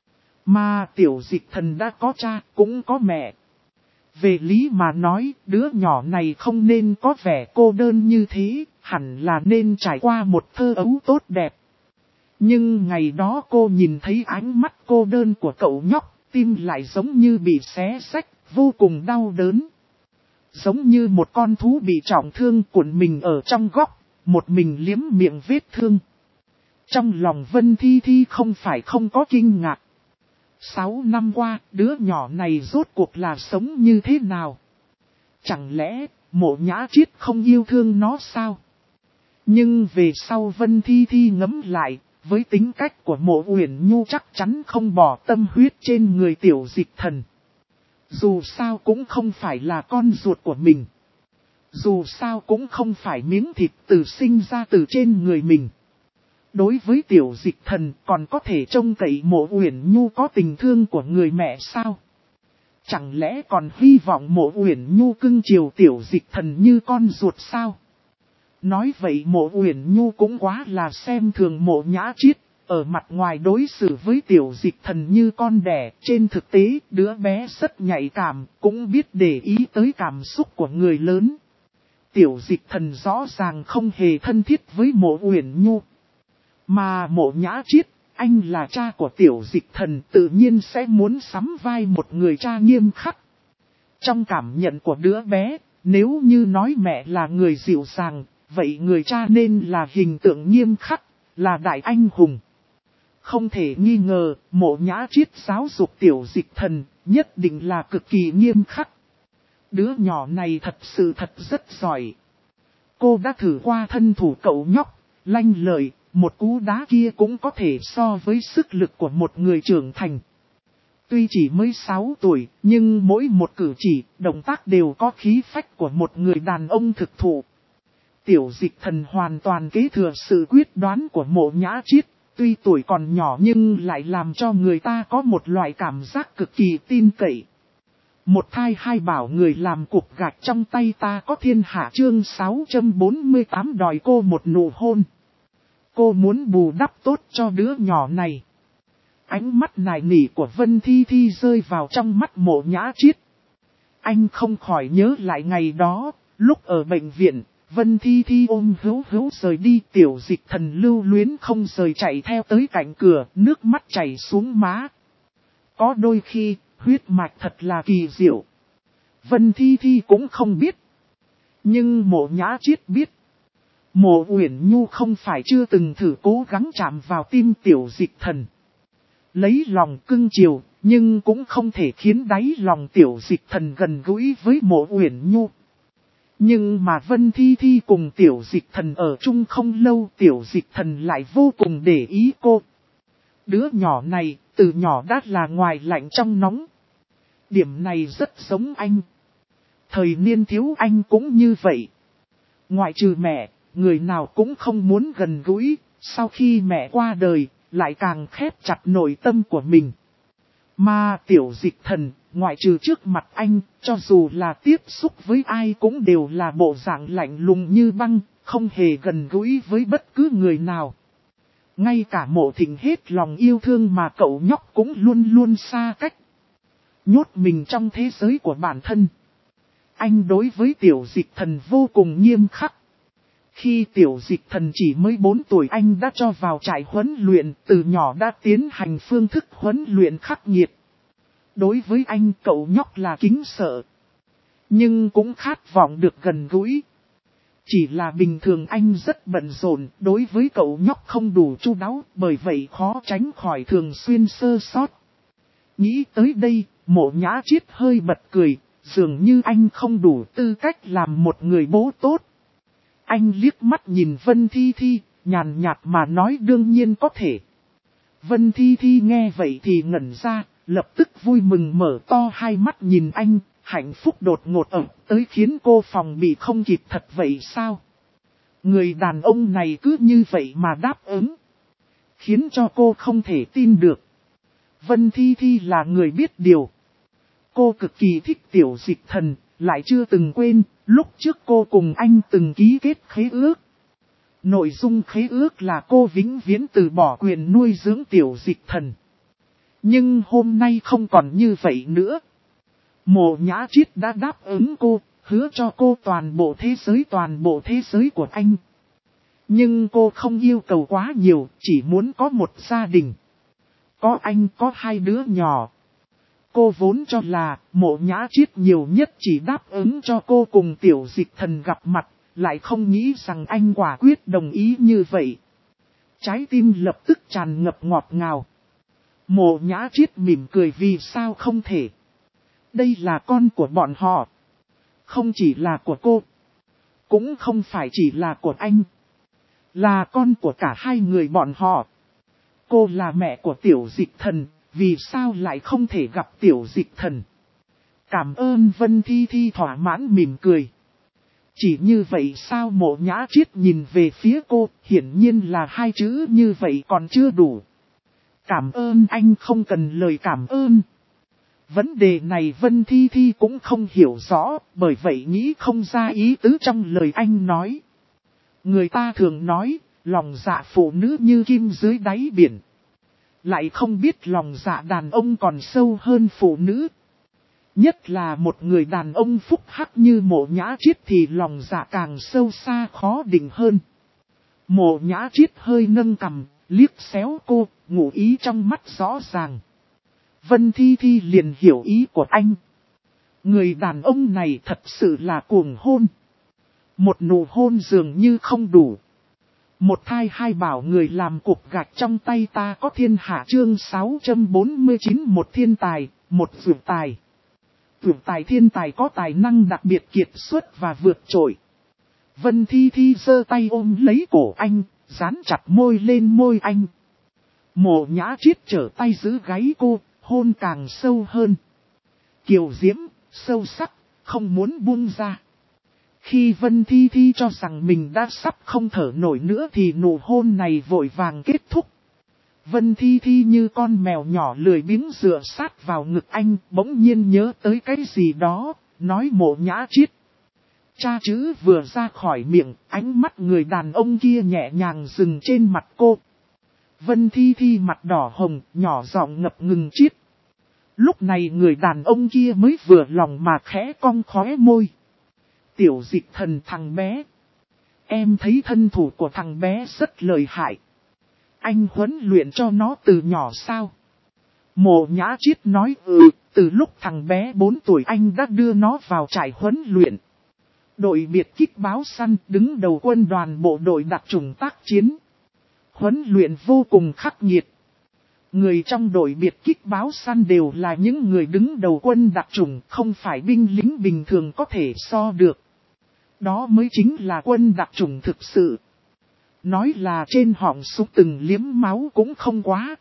Mà Tiểu Dịch Thần đã có cha, cũng có mẹ. Về lý mà nói, đứa nhỏ này không nên có vẻ cô đơn như thế, hẳn là nên trải qua một thơ ấu tốt đẹp. Nhưng ngày đó cô nhìn thấy ánh mắt cô đơn của cậu nhóc, tim lại giống như bị xé xách, vô cùng đau đớn. Giống như một con thú bị trọng thương cuộn mình ở trong góc, một mình liếm miệng vết thương. Trong lòng Vân Thi Thi không phải không có kinh ngạc. 6 năm qua, đứa nhỏ này rốt cuộc là sống như thế nào? Chẳng lẽ, Mộ Nhã Chiết không yêu thương nó sao? Nhưng về sau Vân Thi Thi ngẫm lại, với tính cách của Mộ Uyển Nhu chắc chắn không bỏ tâm huyết trên người Tiểu Dịch Thần. Dù sao cũng không phải là con ruột của mình. Dù sao cũng không phải miếng thịt từ sinh ra từ trên người mình. Đối với Tiểu Dịch Thần còn có thể trông cậy Mộ Uyển Nhu có tình thương của người mẹ sao? Chẳng lẽ còn hy vọng Mộ Uyển Nhu cưng chiều Tiểu Dịch Thần như con ruột sao? Nói vậy Mộ Uyển Nhu cũng quá là xem thường Mộ Nhã Chiết, ở mặt ngoài đối xử với Tiểu Dịch Thần như con đẻ. Trên thực tế, đứa bé rất nhạy cảm, cũng biết để ý tới cảm xúc của người lớn. Tiểu Dịch Thần rõ ràng không hề thân thiết với Mộ Uyển Nhu. Mà Mộ Nhã Chiết, anh là cha của Tiểu Dịch Thần, tự nhiên sẽ muốn sắm vai một người cha nghiêm khắc. Trong cảm nhận của đứa bé, nếu như nói mẹ là người dịu dàng, vậy người cha nên là hình tượng nghiêm khắc, là đại anh hùng. Không thể nghi ngờ, Mộ Nhã Chiết giáo dục Tiểu Dịch Thần, nhất định là cực kỳ nghiêm khắc. Đứa nhỏ này thật sự thật rất giỏi. Cô đã thử qua thân thủ cậu nhóc, lanh lợi, một cú đá kia cũng có thể so với sức lực của một người trưởng thành. Tuy chỉ mới 6 tuổi, nhưng mỗi một cử chỉ, động tác đều có khí phách của một người đàn ông thực thụ. Tiểu Dịch Thần hoàn toàn kế thừa sự quyết đoán của Mộ Nhã Chiết, tuy tuổi còn nhỏ nhưng lại làm cho người ta có một loại cảm giác cực kỳ tin cậy. Một thai hai bảo người làm cục gạch trong tay ta có thiên hạ chương 648 đòi cô một nụ hôn. Cô muốn bù đắp tốt cho đứa nhỏ này. Ánh mắt nài nỉ của Vân Thi Thi rơi vào trong mắt Mộ Nhã Chiết. Anh không khỏi nhớ lại ngày đó, lúc ở bệnh viện, Vân Thi Thi ôm Hữu Hữu rời đi, Tiểu Dịch Thần lưu luyến không rời chạy theo tới cạnh cửa, nước mắt chảy xuống má. Có đôi khi, huyết mạch thật là kỳ diệu. Vân Thi Thi cũng không biết. Nhưng Mộ Nhã Chiết biết. Mộ Uyển Nhu không phải chưa từng thử cố gắng chạm vào tim Tiểu Dịch Thần. Lấy lòng cưng chiều, nhưng cũng không thể khiến đáy lòng Tiểu Dịch Thần gần gũi với Mộ Uyển Nhu. Nhưng mà Vân Thi Thi cùng Tiểu Dịch Thần ở chung không lâu, Tiểu Dịch Thần lại vô cùng để ý cô. Đứa nhỏ này, từ nhỏ đã là ngoài lạnh trong nóng. Điểm này rất giống anh. Thời niên thiếu anh cũng như vậy. Ngoại trừ mẹ, người nào cũng không muốn gần gũi, sau khi mẹ qua đời, lại càng khép chặt nội tâm của mình. Mà Tiểu Dịch Thần, ngoại trừ trước mặt anh, cho dù là tiếp xúc với ai cũng đều là bộ dạng lạnh lùng như băng, không hề gần gũi với bất cứ người nào. Ngay cả Mộ Thịnh hết lòng yêu thương mà cậu nhóc cũng luôn luôn xa cách. Nhốt mình trong thế giới của bản thân. Anh đối với Tiểu Dịch Thần vô cùng nghiêm khắc. Khi Tiểu Dịch Thần chỉ mới 4 tuổi anh đã cho vào trại huấn luyện, từ nhỏ đã tiến hành phương thức huấn luyện khắc nghiệt. Đối với anh cậu nhóc là kính sợ, nhưng cũng khát vọng được gần gũi. Chỉ là bình thường anh rất bận rộn, đối với cậu nhóc không đủ chu đáo, bởi vậy khó tránh khỏi thường xuyên sơ sót. Nghĩ tới đây, Mộ Nhã Chiết hơi bật cười, dường như anh không đủ tư cách làm một người bố tốt. Anh liếc mắt nhìn Vân Thi Thi, nhàn nhạt mà nói đương nhiên có thể. Vân Thi Thi nghe vậy thì ngẩn ra, lập tức vui mừng mở to hai mắt nhìn anh, hạnh phúc đột ngột ập tới khiến cô phòng bị không kịp thật vậy sao? Người đàn ông này cứ như vậy mà đáp ứng, khiến cho cô không thể tin được. Vân Thi Thi là người biết điều. Cô cực kỳ thích Tiểu Dịch Thần, lại chưa từng quên, lúc trước cô cùng anh từng ký kết khế ước. Nội dung khế ước là cô vĩnh viễn từ bỏ quyền nuôi dưỡng Tiểu Dịch Thần. Nhưng hôm nay không còn như vậy nữa. Mộ Nhã Chiết đã đáp ứng cô, hứa cho cô toàn bộ thế giới của anh. Nhưng cô không yêu cầu quá nhiều, chỉ muốn có một gia đình. Có anh có 2 đứa nhỏ. Cô vốn cho là Mộ Nhã Chiết nhiều nhất chỉ đáp ứng cho cô cùng Tiểu Dịch Thần gặp mặt, lại không nghĩ rằng anh quả quyết đồng ý như vậy. Trái tim lập tức tràn ngập ngọt ngào. Mộ Nhã Chiết mỉm cười vì sao không thể. Đây là con của bọn họ. Không chỉ là của cô. Cũng không phải chỉ là của anh. Là con của cả 2 người bọn họ. Cô là mẹ của Tiểu Dịch Thần. Vì sao lại không thể gặp Tiểu Dịch Thần? Cảm ơn Vân Thi Thi thỏa mãn mỉm cười. Chỉ như vậy sao? Mộ Nhã Chiết nhìn về phía cô, hiển nhiên là 2 chữ như vậy còn chưa đủ. Cảm ơn anh không cần lời cảm ơn. Vấn đề này Vân Thi Thi cũng không hiểu rõ, bởi vậy nghĩ không ra ý tứ trong lời anh nói. Người ta thường nói, lòng dạ phụ nữ như kim dưới đáy biển. Lại không biết lòng dạ đàn ông còn sâu hơn phụ nữ. Nhất là một người đàn ông phúc hắc như Mộ Nhã Chiết thì lòng dạ càng sâu xa khó định hơn. Mộ Nhã Chiết hơi nâng cằm, liếc xéo cô, ngụ ý trong mắt rõ ràng. Vân Thi Thi liền hiểu ý của anh. Người đàn ông này thật sự là cuồng hôn. Một nụ hôn dường như không đủ. Một thai hai bảo người làm cục gạch trong tay ta có thiên hạ chương 649 một thiên tài, một vượt tài. Vượt tài thiên tài có tài năng đặc biệt kiệt xuất và vượt trội. Vân Thi Thi giơ tay ôm lấy cổ anh, dán chặt môi lên môi anh. Mộ Nhã Chiết trở tay giữ gáy cô, hôn càng sâu hơn. Kiều diễm, sâu sắc, không muốn buông ra. Khi Vân Thi Thi cho rằng mình đã sắp không thở nổi nữa thì nụ hôn này vội vàng kết thúc. Vân Thi Thi như con mèo nhỏ lười biếng dựa sát vào ngực anh, bỗng nhiên nhớ tới cái gì đó, nói Mộ Nhã Chiết. Cha chữ vừa ra khỏi miệng, ánh mắt người đàn ông kia nhẹ nhàng dừng trên mặt cô. Vân Thi Thi mặt đỏ hồng, nhỏ giọng ngập ngừng Chiết. Lúc này người đàn ông kia mới vừa lòng mà khẽ cong khóe môi. Tiểu Dịch Thần thằng bé. Em thấy thân thủ của thằng bé rất lợi hại. Anh huấn luyện cho nó từ nhỏ sao? Mộ Nhã Chiết nói từ lúc thằng bé 4 tuổi anh đã đưa nó vào trại huấn luyện. Đội biệt kích báo săn đứng đầu quân đoàn bộ đội đặc chủng tác chiến. Huấn luyện vô cùng khắc nghiệt. Người trong đội biệt kích báo săn đều là những người đứng đầu quân đặc chủng, không phải binh lính bình thường có thể so được. Đó mới chính là quân đặc chủng thực sự. Nói là trên họng súng từng liếm máu cũng không quá.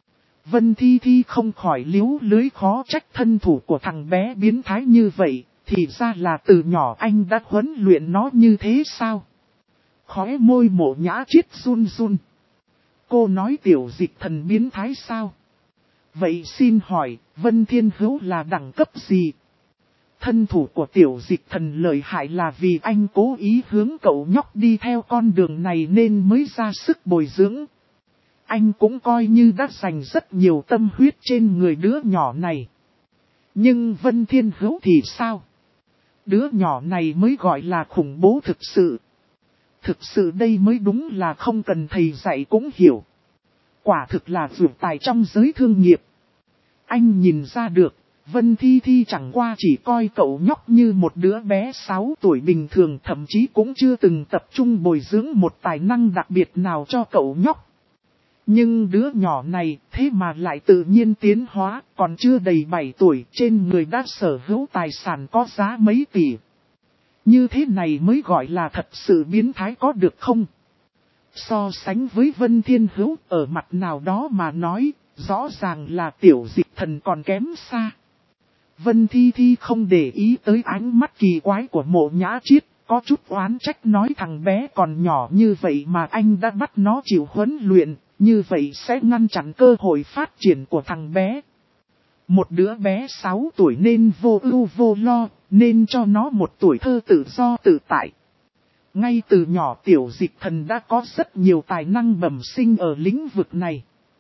Vân Thi Thi không khỏi liếu lưới khó trách thân thủ của thằng bé biến thái như vậy, thì ra là từ nhỏ anh đã huấn luyện nó như thế sao? Khóe môi Mộ Nhã Chiết run run. Cô nói Tiểu Dịch Thần biến thái sao? Vậy xin hỏi, Vân Thiên Hữu là đẳng cấp gì? Thân thủ của Tiểu Dịch Thần lợi hại là vì anh cố ý hướng cậu nhóc đi theo con đường này nên mới ra sức bồi dưỡng. Anh cũng coi như đã dành rất nhiều tâm huyết trên người đứa nhỏ này. Nhưng Vân Thiên Hữu thì sao? Đứa nhỏ này mới gọi là khủng bố thực sự. Thực sự đây mới đúng là không cần thầy dạy cũng hiểu. Quả thực là vượt tài trong giới thương nghiệp. Anh nhìn ra được, Vân Thi Thi chẳng qua chỉ coi cậu nhóc như một đứa bé 6 tuổi bình thường, thậm chí cũng chưa từng tập trung bồi dưỡng một tài năng đặc biệt nào cho cậu nhóc. Nhưng đứa nhỏ này thế mà lại tự nhiên tiến hóa, còn chưa đầy 7 tuổi trên người đã sở hữu tài sản có giá mấy tỷ. Như thế này mới gọi là thật sự biến thái có được không? So sánh với Vân Thiên Hữu ở mặt nào đó mà nói, rõ ràng là Tiểu Dịch Thần còn kém xa. Vân Thi Thi không để ý tới ánh mắt kỳ quái của Mộ Nhã Chiết, có chút oán trách nói thằng bé còn nhỏ như vậy mà anh đã bắt nó chịu huấn luyện, như vậy sẽ ngăn chặn cơ hội phát triển của thằng bé. Một đứa bé 6 tuổi nên vô ưu vô lo, nên cho nó một tuổi thơ tự do tự tại. Ngay từ nhỏ Tiểu Dịch Thần đã có rất nhiều tài năng bẩm sinh ở lĩnh vực này.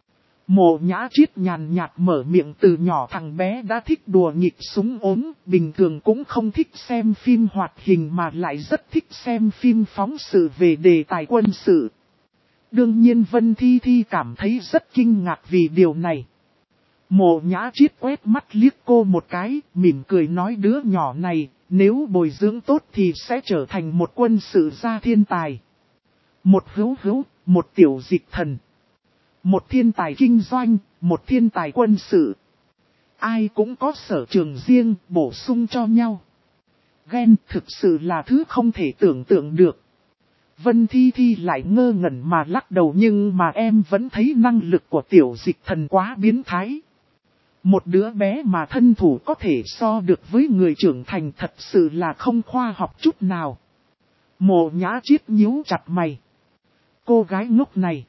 Mộ Nhã Chiết nhàn nhạt mở miệng, từ nhỏ thằng bé đã thích đùa nghịch súng ốm, bình thường cũng không thích xem phim hoạt hình mà lại rất thích xem phim phóng sự về đề tài quân sự. Đương nhiên Vân Thi Thi cảm thấy rất kinh ngạc vì điều này. Mộ Nhã Chiết quét mắt liếc cô một cái, mỉm cười nói đứa nhỏ này, nếu bồi dưỡng tốt thì sẽ trở thành một quân sự gia thiên tài. Một hữu, một Tiểu Dịch Thần. Một thiên tài kinh doanh, một thiên tài quân sự. Ai cũng có sở trường riêng, bổ sung cho nhau. Ghen thực sự là thứ không thể tưởng tượng được. Vân Thi Thi lại ngơ ngẩn mà lắc đầu, nhưng mà em vẫn thấy năng lực của Tiểu Dịch Thần quá biến thái. Một đứa bé mà thân thủ có thể so được với người trưởng thành thật sự là không khoa học chút nào. Mộ Nhã Chiết nhíu chặt mày. Cô gái ngốc này.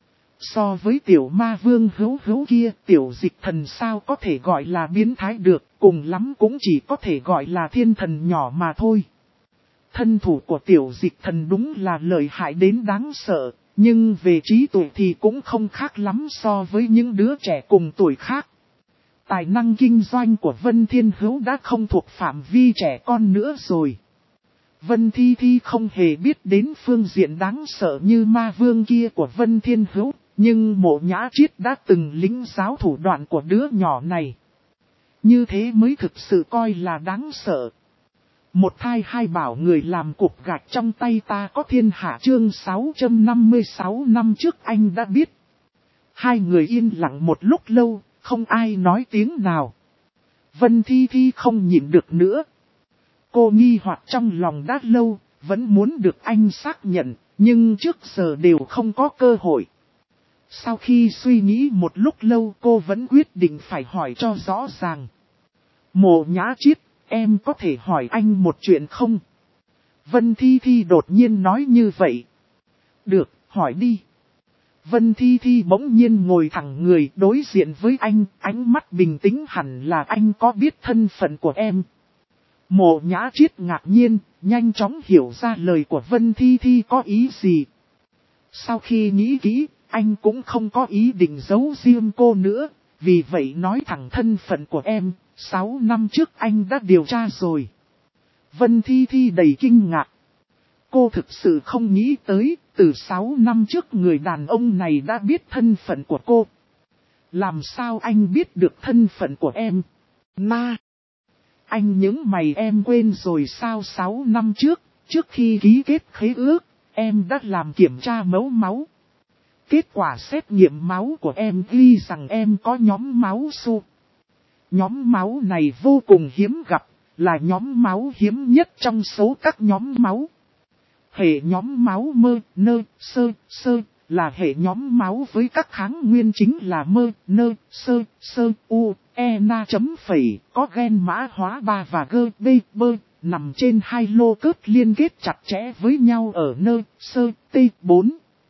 So với Tiểu Ma Vương hữu kia, Tiểu Dịch Thần sao có thể gọi là biến thái được, cùng lắm cũng chỉ có thể gọi là thiên thần nhỏ mà thôi. Thân thủ của Tiểu Dịch Thần đúng là lợi hại đến đáng sợ, nhưng về trí tuệ thì cũng không khác lắm so với những đứa trẻ cùng tuổi khác. Tài năng kinh doanh của Vân Thiên Hữu đã không thuộc phạm vi trẻ con nữa rồi. Vân Thi Thi không hề biết đến phương diện đáng sợ như ma vương kia của Vân Thiên Hữu, nhưng Mộ Nhã Chiết đã từng lĩnh giáo thủ đoạn của đứa nhỏ này. Như thế mới thực sự coi là đáng sợ. Một thai hai bảo người làm cục gạch trong tay ta có thiên hạ chương 656 năm trước anh đã biết. Hai người yên lặng một lúc lâu, không ai nói tiếng nào. Vân Thi Thi không nhịn được nữa. Cô nghi hoặc trong lòng đã lâu, vẫn muốn được anh xác nhận, nhưng trước giờ đều không có cơ hội. Sau khi suy nghĩ một lúc lâu cô vẫn quyết định phải hỏi cho rõ ràng. Mộ Nhã Chiết, em có thể hỏi anh một chuyện không? Vân Thi Thi đột nhiên nói như vậy. Được, hỏi đi. Vân Thi Thi bỗng nhiên ngồi thẳng người đối diện với anh, ánh mắt bình tĩnh hẳn là anh có biết thân phận của em. Mộ Nhã Chiết ngạc nhiên, nhanh chóng hiểu ra lời của Vân Thi Thi có ý gì. Sau khi nghĩ kỹ, anh cũng không có ý định giấu riêng cô nữa, vì vậy nói thẳng thân phận của em, 6 năm trước anh đã điều tra rồi. Vân Thi Thi đầy kinh ngạc. Cô thực sự không nghĩ tới, từ 6 năm trước người đàn ông này đã biết thân phận của cô. Làm sao anh biết được thân phận của em? Ma! Anh nhớ mày em quên rồi sao 6 năm trước khi ký kết khế ước, em đã làm kiểm tra mẫu máu. Kết quả xét nghiệm máu của em ghi rằng em có nhóm máu su. Nhóm máu này vô cùng hiếm gặp, là nhóm máu hiếm nhất trong số các nhóm máu. Hệ nhóm máu mơ, nơ, sơ, là hệ nhóm máu với các kháng nguyên chính là mơ, nơ, sơ, u, e na chấm phẩy, có gen mã hóa 3 và g, b, bơ, nằm trên hai lô cớt liên kết chặt chẽ với nhau ở nơ, sơ, t, 4.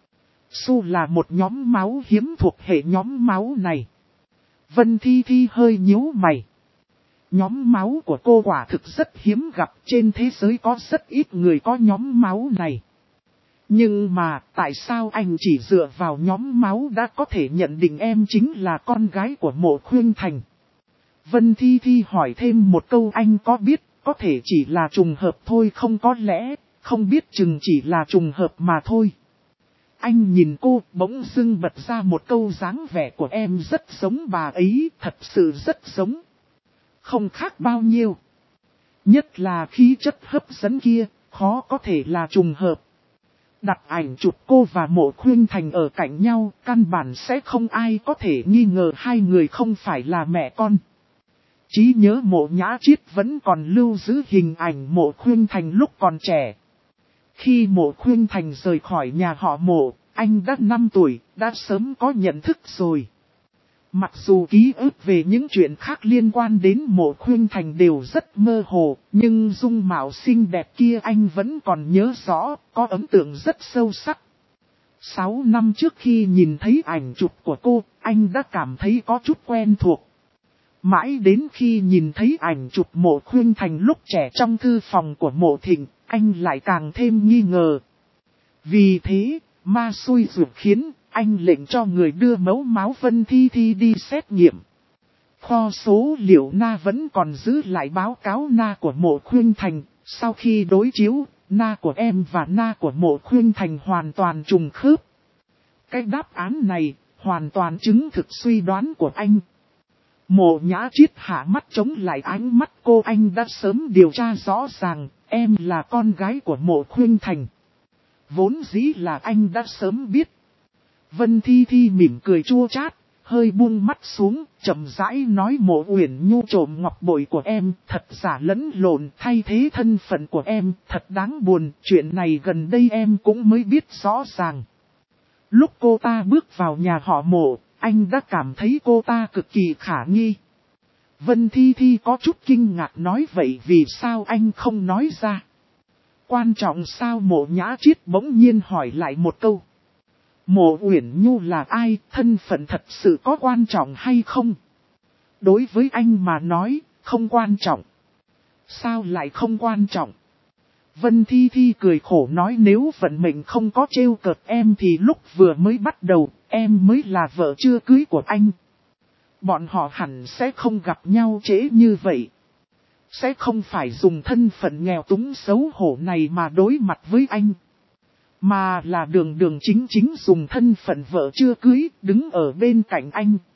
Su là một nhóm máu hiếm thuộc hệ nhóm máu này. Vân Thi Thi hơi nhíu mày. Nhóm máu của cô quả thực rất hiếm gặp, trên thế giới có rất ít người có nhóm máu này. Nhưng mà tại sao anh chỉ dựa vào nhóm máu đã có thể nhận định em chính là con gái của Mộ Khuynh Thành? Vân Thi Thi hỏi thêm một câu, anh có biết, có thể chỉ là trùng hợp thôi, không có lẽ, không biết chừng chỉ là trùng hợp mà thôi. Anh nhìn cô bỗng dưng bật ra một câu, dáng vẻ của em rất giống bà ấy, thật sự rất giống. Không khác bao nhiêu. Nhất là khí chất hấp dẫn kia, khó có thể là trùng hợp. Đặt ảnh chụp cô và Mộ Khuynh Thành ở cạnh nhau, căn bản sẽ không ai có thể nghi ngờ hai người không phải là mẹ con. Trí nhớ Mộ Nhã Chiết vẫn còn lưu giữ hình ảnh Mộ Khuynh Thành lúc còn trẻ. Khi Mộ Khuynh Thành rời khỏi nhà họ Mộ, anh đã 5 tuổi, đã sớm có nhận thức rồi. Mặc dù ký ức về những chuyện khác liên quan đến Mộ Khuynh Thành đều rất mơ hồ, nhưng dung mạo xinh đẹp kia anh vẫn còn nhớ rõ, có ấn tượng rất sâu sắc. 6 năm trước khi nhìn thấy ảnh chụp của cô, anh đã cảm thấy có chút quen thuộc. Mãi đến khi nhìn thấy ảnh chụp Mộ Khuynh Thành lúc trẻ trong thư phòng của Mộ Thịnh, anh lại càng thêm nghi ngờ. Vì thế, ma xui ruột khiến anh lệnh cho người đưa mẫu máu Vân Thi Thi đi xét nghiệm. Kho số liệu na vẫn còn giữ lại báo cáo na của Mộ Khuynh Thành, sau khi đối chiếu, na của em và na của Mộ Khuynh Thành hoàn toàn trùng khớp. Cái đáp án này, hoàn toàn chứng thực suy đoán của anh. Mộ Nhã Chiết hạ mắt chống lại ánh mắt cô, anh đã sớm điều tra rõ ràng, em là con gái của Mộ Khuynh Thành. Vốn dĩ là anh đã sớm biết. Vân Thi Thi mỉm cười chua chát, hơi buông mắt xuống, chậm rãi nói, Mộ Uyển Nhu trộm ngọc bội của em, thật giả lẫn lộn, thay thế thân phận của em, thật đáng buồn, chuyện này gần đây em cũng mới biết rõ ràng. Lúc cô ta bước vào nhà họ Mộ, anh đã cảm thấy cô ta cực kỳ khả nghi. Vân Thi Thi có chút kinh ngạc nói, vậy vì sao anh không nói ra? Quan trọng sao? Mộ Nhã Chiết bỗng nhiên hỏi lại một câu. Mộ Uyển Nhu là ai, thân phận thật sự có quan trọng hay không? Đối với anh mà nói, không quan trọng. Sao lại không quan trọng? Vân Thi Thi cười khổ nói, nếu vận mệnh không có trêu cợt em thì lúc vừa mới bắt đầu, em mới là vợ chưa cưới của anh. Bọn họ hẳn sẽ không gặp nhau trễ như vậy. Sẽ không phải dùng thân phận nghèo túng xấu hổ này mà đối mặt với anh. Mà là đường chính dùng thân phận vợ chưa cưới, đứng ở bên cạnh anh.